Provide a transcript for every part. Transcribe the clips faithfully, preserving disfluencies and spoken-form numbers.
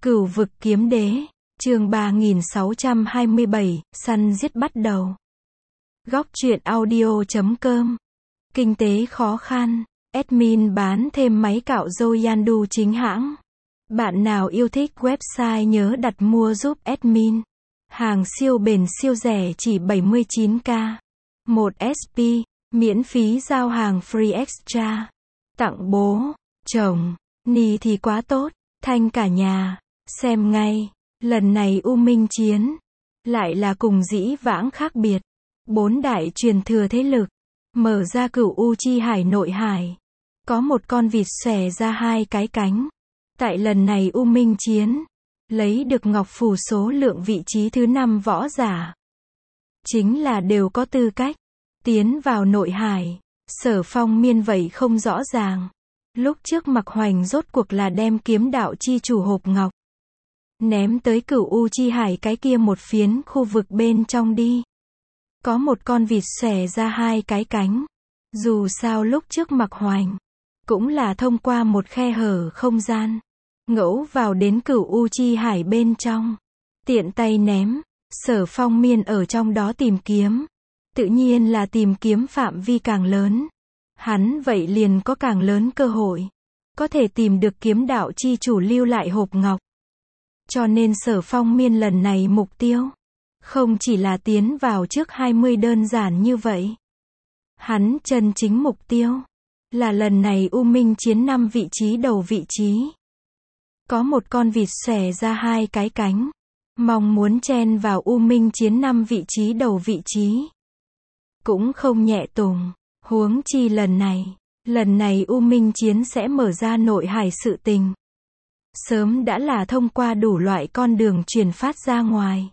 Cửu vực kiếm đế, chương ba nghìn sáu trăm hai mươi bảy, săn giết bắt đầu. Góc truyện audio chấm com. Kinh tế khó khăn, admin bán thêm máy cạo râu Yandu chính hãng. Bạn nào yêu thích website nhớ đặt mua giúp admin. Hàng siêu bền siêu rẻ chỉ bảy mươi chín k. một ét pê, miễn phí giao hàng free extra. Tặng bố, chồng, ni thì quá tốt, thanh cả nhà. Xem ngay, lần này U Minh chiến, lại là cùng dĩ vãng khác biệt. Bốn đại truyền thừa thế lực, mở ra cửu U chi hải nội hải. Có một con vịt xòe ra hai cái cánh. Tại lần này U Minh chiến, lấy được ngọc phù số lượng vị trí thứ năm võ giả. Chính là đều có tư cách, tiến vào nội hải. Sở Phong Miên vậy không rõ ràng. Lúc trước Mặc Hoành rốt cuộc là đem kiếm đạo chi chủ hộp ngọc ném tới cửu U chi hải cái kia một phiến khu vực bên trong đi. Có một con vịt xòe ra hai cái cánh. Dù sao lúc trước Mặc Hoành cũng là thông qua một khe hở không gian ngẫu vào đến cửu U chi hải bên trong, tiện tay ném. Sở Phong Miên ở trong đó tìm kiếm, tự nhiên là tìm kiếm phạm vi càng lớn, hắn vậy liền có càng lớn cơ hội có thể tìm được kiếm đạo chi chủ lưu lại hộp ngọc. Cho nên Sở Phong Miên lần này mục tiêu không chỉ là tiến vào trước hai mươi đơn giản như vậy. Hắn chân chính mục tiêu là lần này U Minh chiến năm vị trí đầu vị trí. Có một con vịt xòe ra hai cái cánh, mong muốn chen vào U Minh chiến năm vị trí đầu vị trí. Cũng không nhẹ tùng, huống chi lần này, lần này U Minh chiến sẽ mở ra nội hải sự tình. Sớm đã là thông qua đủ loại con đường truyền phát ra ngoài.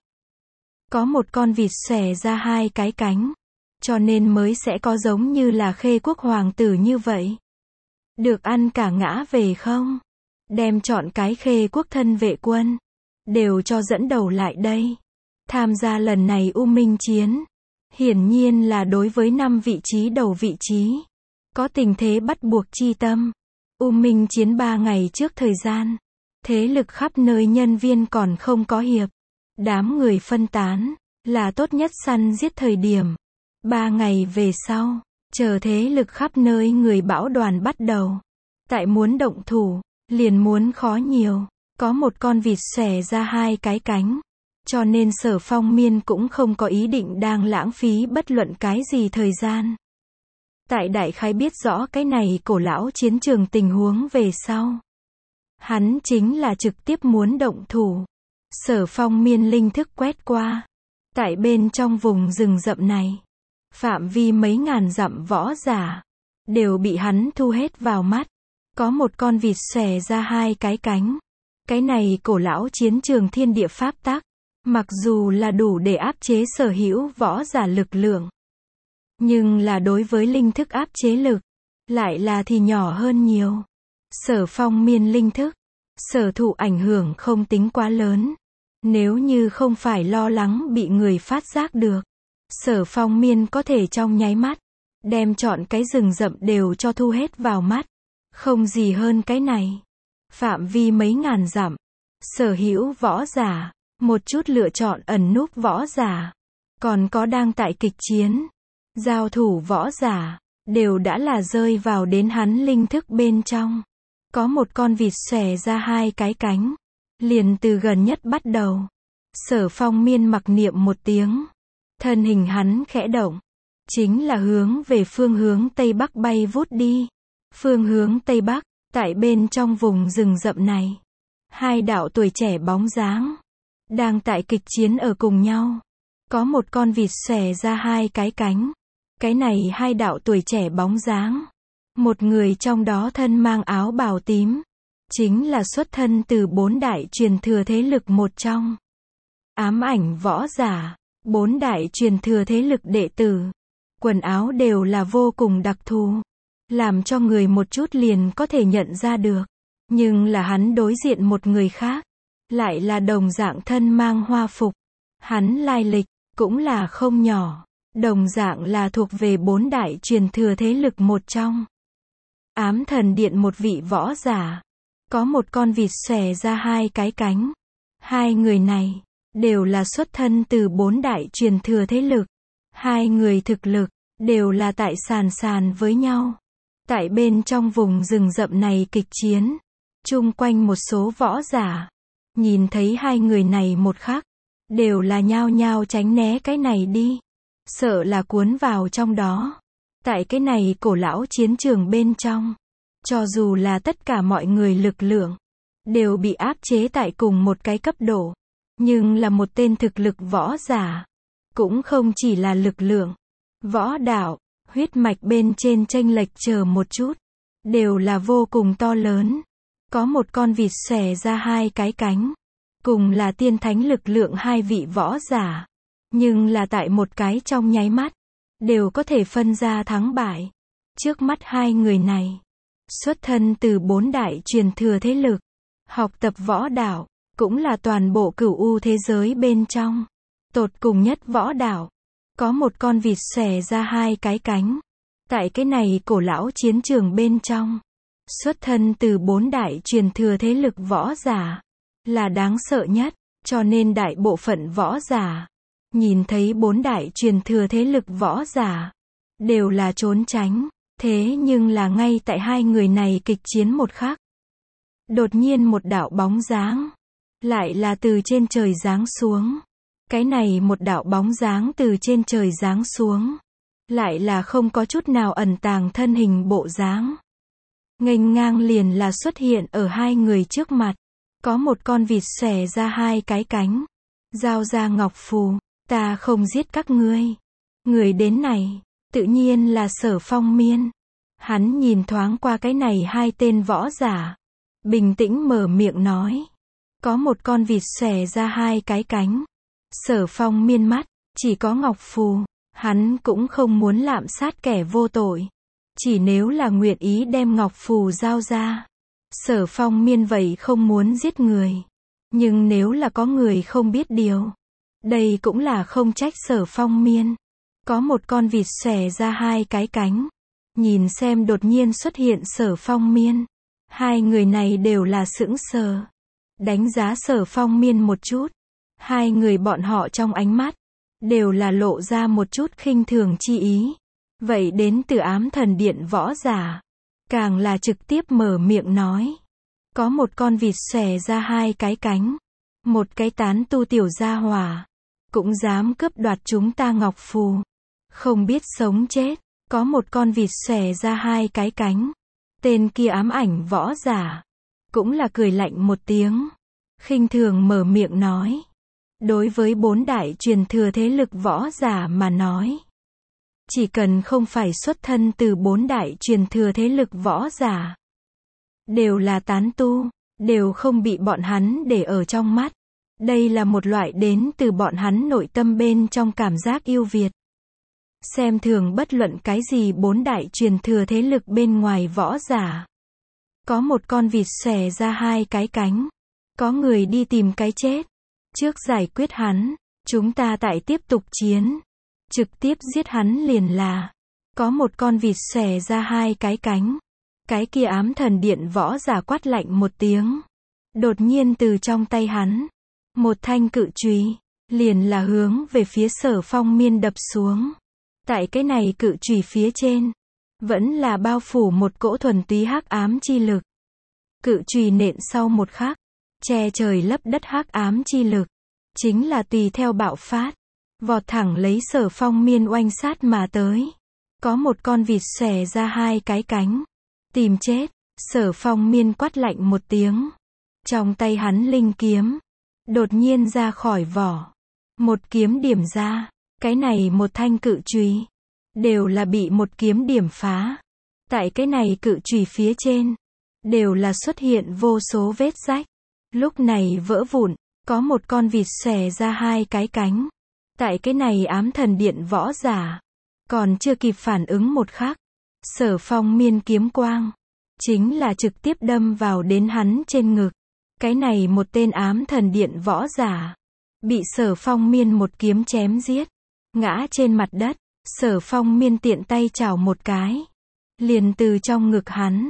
Có một con vịt xòe ra hai cái cánh, cho nên mới sẽ có giống như là Khê Quốc hoàng tử như vậy. Được ăn cả ngã về không? Đem chọn cái Khê Quốc thân vệ quân đều cho dẫn đầu lại đây. Tham gia lần này U Minh chiến, hiển nhiên là đối với năm vị trí đầu vị trí có tình thế bắt buộc chi tâm. U Minh chiến ba ngày trước thời gian, thế lực khắp nơi nhân viên còn không có hiệp. Đám người phân tán, là tốt nhất săn giết thời điểm. Ba ngày về sau, chờ thế lực khắp nơi người bão đoàn bắt đầu. Tại muốn động thủ, liền muốn khó nhiều. Có một con vịt xòe ra hai cái cánh. Cho nên Sở Phong Miên cũng không có ý định đang lãng phí bất luận cái gì thời gian. Tại đại khái biết rõ cái này cổ lão chiến trường tình huống về sau, hắn chính là trực tiếp muốn động thủ. Sở Phong Miên linh thức quét qua. Tại bên trong vùng rừng rậm này, phạm vi mấy ngàn dặm võ giả đều bị hắn thu hết vào mắt. Có một con vịt xòe ra hai cái cánh. Cái này cổ lão chiến trường thiên địa pháp tắc, mặc dù là đủ để áp chế sở hữu võ giả lực lượng, nhưng là đối với linh thức áp chế lực, lại là thì nhỏ hơn nhiều. Sở Phong Miên linh thức, sở thụ ảnh hưởng không tính quá lớn. Nếu như không phải lo lắng bị người phát giác được, Sở Phong Miên có thể trong nháy mắt đem chọn cái rừng rậm đều cho thu hết vào mắt. Không gì hơn cái này. Phạm vi mấy ngàn dặm, sở hữu võ giả, một chút lựa chọn ẩn núp võ giả, còn có đang tại kịch chiến, giao thủ võ giả, đều đã là rơi vào đến hắn linh thức bên trong. Có một con vịt xòe ra hai cái cánh, liền từ gần nhất bắt đầu. Sở Phong Miên mặc niệm một tiếng, thân hình hắn khẽ động, chính là hướng về phương hướng Tây Bắc bay vút đi. Phương hướng Tây Bắc, tại bên trong vùng rừng rậm này, hai đạo tuổi trẻ bóng dáng đang tại kịch chiến ở cùng nhau. Có một con vịt xòe ra hai cái cánh. Cái này hai đạo tuổi trẻ bóng dáng, một người trong đó thân mang áo bào tím, chính là xuất thân từ bốn đại truyền thừa thế lực một trong. Ám ảnh võ giả, bốn đại truyền thừa thế lực đệ tử, quần áo đều là vô cùng đặc thù, làm cho người một chút liền có thể nhận ra được. Nhưng là hắn đối diện một người khác, lại là đồng dạng thân mang hoa phục. Hắn lai lịch cũng là không nhỏ, đồng dạng là thuộc về bốn đại truyền thừa thế lực một trong. Ám thần điện một vị võ giả, có một con vịt xòe ra hai cái cánh. Hai người này đều là xuất thân từ bốn đại truyền thừa thế lực. Hai người thực lực đều là tại sàn sàn với nhau. Tại bên trong vùng rừng rậm này kịch chiến, chung quanh một số võ giả nhìn thấy hai người này một khắc, đều là nhao nhao tránh né cái này đi, sợ là cuốn vào trong đó. Tại cái này cổ lão chiến trường bên trong, cho dù là tất cả mọi người lực lượng đều bị áp chế tại cùng một cái cấp độ, nhưng là một tên thực lực võ giả, cũng không chỉ là lực lượng, võ đạo, huyết mạch bên trên chênh lệch chờ một chút, đều là vô cùng to lớn. Có một con vịt xòe ra hai cái cánh, cùng là tiên thánh lực lượng hai vị võ giả, nhưng là tại một cái trong nháy mắt, đều có thể phân ra thắng bại. Trước mắt hai người này, xuất thân từ bốn đại truyền thừa thế lực, học tập võ đạo, cũng là toàn bộ cửu u thế giới bên trong, tột cùng nhất võ đạo. Có một con vịt xòe ra hai cái cánh, tại cái này cổ lão chiến trường bên trong, xuất thân từ bốn đại truyền thừa thế lực võ giả, là đáng sợ nhất, cho nên đại bộ phận võ giả, nhìn thấy bốn đại truyền thừa thế lực võ giả, đều là trốn tránh. Thế nhưng là ngay tại hai người này kịch chiến một khắc, đột nhiên một đạo bóng dáng, lại là từ trên trời giáng xuống. Cái này một đạo bóng dáng từ trên trời giáng xuống, lại là không có chút nào ẩn tàng thân hình bộ dáng. Nghênh ngang liền là xuất hiện ở hai người trước mặt. Có một con vịt xòe ra hai cái cánh, giao ra ngọc phù, ta không giết các ngươi. Người đến này, tự nhiên là Sở Phong Miên. Hắn nhìn thoáng qua cái này hai tên võ giả, bình tĩnh mở miệng nói. Có một con vịt xòe ra hai cái cánh. Sở Phong Miên mắt, chỉ có ngọc phù, hắn cũng không muốn lạm sát kẻ vô tội. Chỉ nếu là nguyện ý đem ngọc phù giao ra, Sở Phong Miên vậy không muốn giết người. Nhưng nếu là có người không biết điều, đây cũng là không trách Sở Phong Miên. Có một con vịt xòe ra hai cái cánh, nhìn xem đột nhiên xuất hiện Sở Phong Miên. Hai người này đều là sững sờ, đánh giá Sở Phong Miên một chút. Hai người bọn họ trong ánh mắt, đều là lộ ra một chút khinh thường chi ý. Vậy đến từ ám thần điện võ giả, càng là trực tiếp mở miệng nói. Có một con vịt xòe ra hai cái cánh, một cái tán tu tiểu gia hỏa, cũng dám cướp đoạt chúng ta ngọc phù, không biết sống chết. Có một con vịt xòe ra hai cái cánh, tên kia ám ảnh võ giả, cũng là cười lạnh một tiếng, khinh thường mở miệng nói. Đối với bốn đại truyền thừa thế lực võ giả mà nói, chỉ cần không phải xuất thân từ bốn đại truyền thừa thế lực võ giả, đều là tán tu, đều không bị bọn hắn để ở trong mắt. Đây là một loại đến từ bọn hắn nội tâm bên trong cảm giác yêu Việt. Xem thường bất luận cái gì bốn đại truyền thừa thế lực bên ngoài võ giả. Có một con vịt xòe ra hai cái cánh, có người đi tìm cái chết. Trước giải quyết hắn, chúng ta tại tiếp tục chiến, trực tiếp giết hắn liền là. Có một con vịt xòe ra hai cái cánh, cái kia ám thần điện võ giả quát lạnh một tiếng. Đột nhiên từ trong tay hắn, một thanh cự chùy, liền là hướng về phía Sở Phong Miên đập xuống. Tại cái này cự chùy phía trên, vẫn là bao phủ một cỗ thuần túy hắc ám chi lực. Cự chùy nện sau một khắc, che trời lấp đất hắc ám chi lực, chính là tùy theo bạo phát, vọt thẳng lấy Sở Phong Miên oanh sát mà tới. Có một con vịt xòe ra hai cái cánh, tìm chết. Sở Phong Miên quát lạnh một tiếng, trong tay hắn linh kiếm đột nhiên ra khỏi vỏ, một kiếm điểm ra. Cái này một thanh cự chùy, đều là bị một kiếm điểm phá. Tại cái này cự chùy phía trên, đều là xuất hiện vô số vết rách. Lúc này vỡ vụn, có một con vịt xòe ra hai cái cánh. Tại cái này ám thần điện võ giả, còn chưa kịp phản ứng một khắc, Sở Phong Miên kiếm quang, chính là trực tiếp đâm vào đến hắn trên ngực. Cái này một tên ám thần điện võ giả, bị Sở Phong Miên một kiếm chém giết, ngã trên mặt đất. Sở Phong Miên tiện tay chảo một cái, liền từ trong ngực hắn,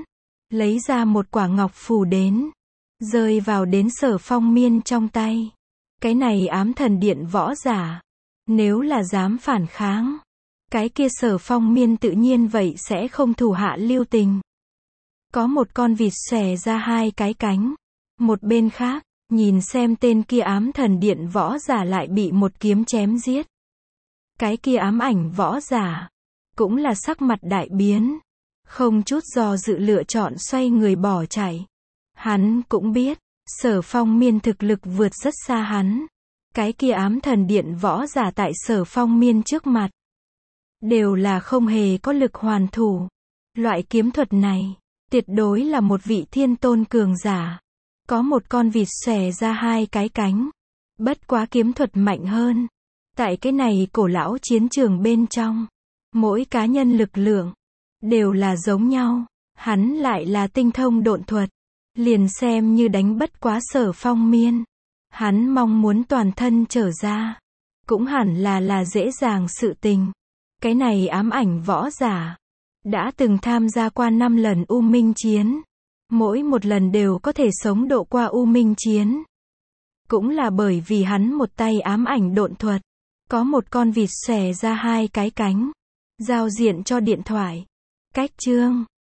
lấy ra một quả ngọc phù đến, rơi vào đến Sở Phong Miên trong tay. Cái này ám thần điện võ giả, nếu là dám phản kháng, cái kia Sở Phong Miên tự nhiên vậy sẽ không thủ hạ lưu tình. Có một con vịt xòe ra hai cái cánh, một bên khác, nhìn xem tên kia ám thần điện võ giả lại bị một kiếm chém giết. Cái kia ám ảnh võ giả, cũng là sắc mặt đại biến, không chút do dự lựa chọn xoay người bỏ chạy. Hắn cũng biết, Sở Phong Miên thực lực vượt rất xa hắn. Cái kia ám thần điện võ giả tại Sở Phong Miên trước mặt, đều là không hề có lực hoàn thủ. Loại kiếm thuật này, tuyệt đối là một vị thiên tôn cường giả. Có một con vịt xòe ra hai cái cánh. Bất quá kiếm thuật mạnh hơn. Tại cái này cổ lão chiến trường bên trong, mỗi cá nhân lực lượng đều là giống nhau. Hắn lại là tinh thông độn thuật, liền xem như đánh bất quá Sở Phong Miên, hắn mong muốn toàn thân trở ra, cũng hẳn là là dễ dàng sự tình. Cái này ám ảnh võ giả, đã từng tham gia qua năm lần U Minh Chiến. Mỗi một lần đều có thể sống độ qua U Minh Chiến. Cũng là bởi vì hắn một tay ám ảnh độn thuật. Có một con vịt xòe ra hai cái cánh, giao diện cho điện thoại. Cách chương